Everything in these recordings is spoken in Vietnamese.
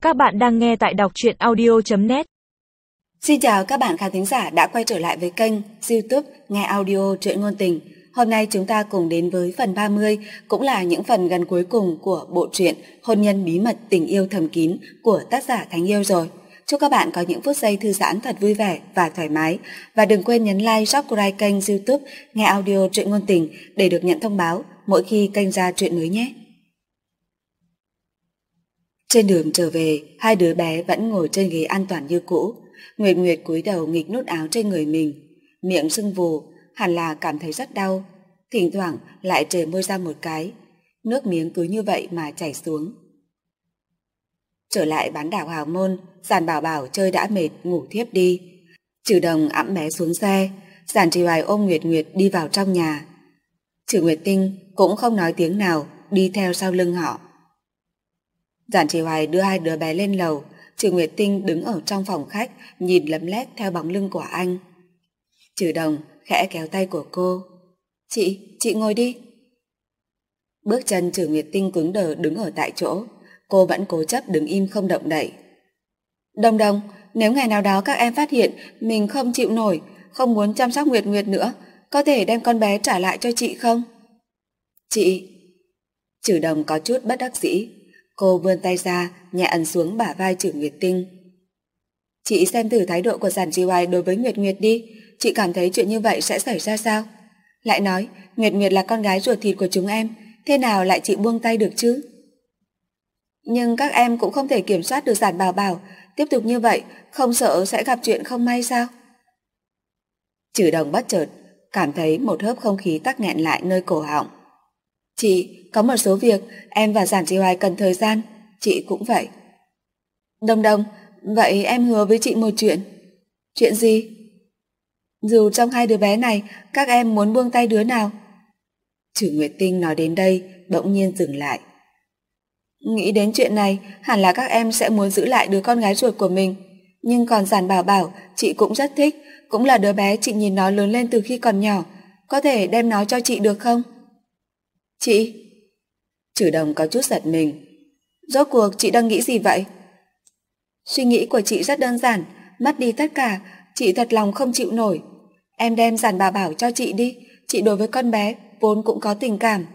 Các bạn đang nghe tại đọc truyện audio.net. Xin chào các bạn khán thính giả đã quay trở lại với kênh YouTube Nghe Audio Truyện Ngôn Tình. Hôm nay chúng ta cùng đến với phần 30, cũng là những phần gần cuối cùng của bộ truyện Hôn nhân bí mật tình yêu thầm kín của tác giả Thánh Yêu rồi. Chúc các bạn có những phút giây thư giãn thật vui vẻ và thoải mái. Và đừng quên nhấn like, subscribe kênh YouTube Nghe Audio Truyện Ngôn Tình để được nhận thông báo mỗi khi kênh ra truyện mới nhé. Trên đường trở về, hai đứa bé vẫn ngồi trên ghế an toàn như cũ. Nguyệt Nguyệt cúi đầu nghịch nút áo trên người mình, miệng sưng vù, hẳn là cảm thấy rất đau. Thỉnh thoảng lại trề môi ra một cái, nước miếng cứ như vậy mà chảy xuống. Trở lại bán đảo Hào Môn, Giản Bảo Bảo chơi đã mệt ngủ thiếp đi. Trừ Đồng ẵm bé xuống xe, Giản Trì Hoài ôm Nguyệt Nguyệt đi vào trong nhà. Trừ Nguyệt Tinh cũng không nói tiếng nào, đi theo sau lưng họ. Giản Trì Hoài đưa hai đứa bé lên lầu, Trừ Nguyệt Tinh đứng ở trong phòng khách nhìn lấm lét theo bóng lưng của anh. Trừ Đồng khẽ kéo tay của cô. Chị ngồi đi. Bước chân Trừ Nguyệt Tinh cứng đờ đứng ở tại chỗ, cô vẫn cố chấp đứng im không động đậy. Đồng Đồng, nếu ngày nào đó các em phát hiện mình không chịu nổi, không muốn chăm sóc Nguyệt Nguyệt nữa, có thể đem con bé trả lại cho chị không? Chị... Trừ Đồng có chút bất đắc dĩ. Cô vươn tay ra, nhẹ ấn xuống bả vai Trừ Nguyệt Tinh. Chị xem thử thái độ của Giản Trì Hoài đối với Nguyệt Nguyệt đi, chị cảm thấy chuyện như vậy sẽ xảy ra sao? Lại nói, Nguyệt Nguyệt là con gái ruột thịt của chúng em, thế nào lại chị buông tay được chứ? Nhưng các em cũng không thể kiểm soát được Giản Bảo Bảo, tiếp tục như vậy, không sợ sẽ gặp chuyện không may sao? Trừ Đồng bất chợt cảm thấy một hớp không khí tắc nghẹn lại nơi cổ họng. Chị, có một số việc em và Giản Trì Hoài cần thời gian, chị cũng vậy. Đồng Đồng, vậy em hứa với chị một chuyện. Chuyện gì? Dù trong hai đứa bé này các em muốn buông tay đứa nào? Trừ Nguyệt Tinh nói đến đây bỗng nhiên dừng lại. Nghĩ đến chuyện này hẳn là các em sẽ muốn giữ lại đứa con gái ruột của mình. Nhưng còn Giản Bảo Bảo chị cũng rất thích, cũng là đứa bé chị nhìn nó lớn lên từ khi còn nhỏ, có thể đem nó cho chị được không? Chị... Trừ Đồng có chút giật mình. Rốt cuộc chị đang nghĩ gì vậy? Suy nghĩ của chị rất đơn giản, mất đi tất cả, chị thật lòng không chịu nổi. Em đem Giản Bảo Bảo cho chị đi, chị đối với con bé vốn cũng có tình cảm.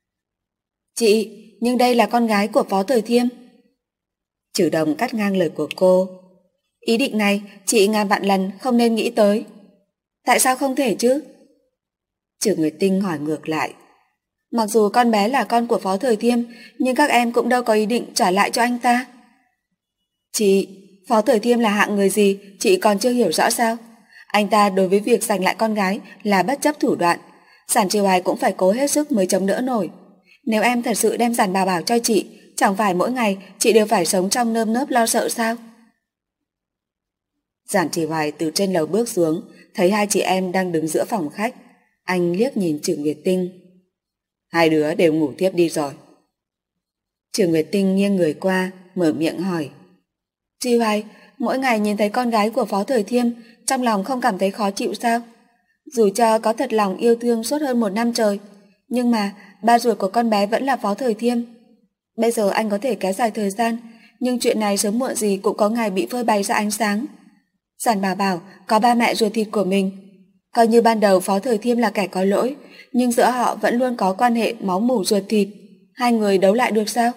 Chị, nhưng đây là con gái của Phó Thời Thiêm. Trừ Đồng cắt ngang lời của cô. Ý định này chị ngàn vạn lần không nên nghĩ tới. Tại sao không thể chứ? Trừ Nguyệt Tinh hỏi ngược lại. Mặc dù con bé là con của Phó Thời Thiêm, nhưng các em cũng đâu có ý định trả lại cho anh ta. Chị, Phó Thời Thiêm là hạng người gì chị còn chưa hiểu rõ sao? Anh ta đối với việc giành lại con gái là bất chấp thủ đoạn. Giản Trì Hoài cũng phải cố hết sức mới chống đỡ nổi. Nếu em thật sự đem Giản Bảo Bảo cho chị, chẳng phải mỗi ngày chị đều phải sống trong nơm nớp lo sợ sao? Giản Trì Hoài từ trên lầu bước xuống, thấy hai chị em đang đứng giữa phòng khách. Anh liếc nhìn Trừ Nguyệt Tinh. Hai đứa đều ngủ thiếp đi rồi. Trừ Nguyệt Tinh nghiêng người qua, mở miệng hỏi. Trì Hoài, mỗi ngày nhìn thấy con gái của Phó Thời Thiêm, trong lòng không cảm thấy khó chịu sao? Dù cho có thật lòng yêu thương suốt hơn 1 năm trời, nhưng mà ba ruột của con bé vẫn là Phó Thời Thiêm. Bây giờ anh có thể kéo dài thời gian, nhưng chuyện này sớm muộn gì cũng có ngày bị phơi bày ra ánh sáng. Giản Bảo Bảo có ba mẹ ruột thịt của mình. Coi như ban đầu Phó Thời Thiêm là kẻ có lỗi, nhưng giữa họ vẫn luôn có quan hệ máu mủ ruột thịt. Hai người đấu lại được sao?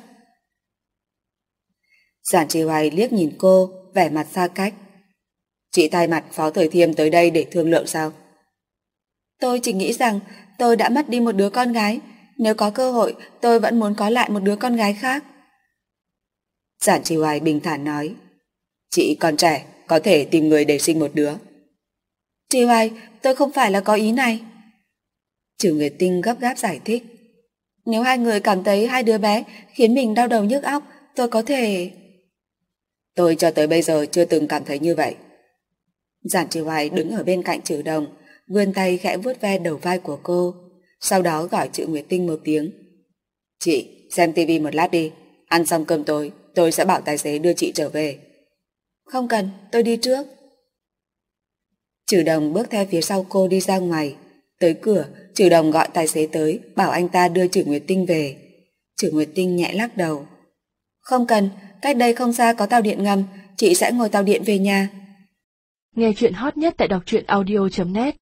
Giản Trì Hoài liếc nhìn cô, vẻ mặt xa cách. Chị thay mặt Phó Thời Thiêm tới đây để thương lượng sao? Tôi chỉ nghĩ rằng tôi đã mất đi một đứa con gái, nếu có cơ hội tôi vẫn muốn có lại một đứa con gái khác. Giản Trì Hoài bình thản nói. Chị còn trẻ, có thể tìm người để sinh một đứa. Trì Hoài, tôi không phải là có ý này. Trừ Nguyệt Tinh gấp gáp giải thích. Nếu hai người cảm thấy hai đứa bé khiến mình đau đầu nhức óc, tôi có thể... Tôi cho tới bây giờ chưa từng cảm thấy như vậy. Giản Trì Hoài đứng ở bên cạnh Trừ Đồng, vươn tay khẽ vuốt ve đầu vai của cô, sau đó gọi Trừ Nguyệt Tinh một tiếng. Chị, xem tivi một lát đi, ăn xong cơm tối, tôi sẽ bảo tài xế đưa chị trở về. Không cần, tôi đi trước. Trừ Đồng bước theo phía sau cô đi ra ngoài. Tới cửa, Trừ Đồng gọi tài xế tới, bảo anh ta đưa Trừ Nguyệt Tinh về. Trừ Nguyệt Tinh nhẹ lắc đầu. Không cần, cách đây không xa có tàu điện ngầm, chị sẽ ngồi tàu điện về nhà. Nghe chuyện hot nhất tại đọc truyện audio.net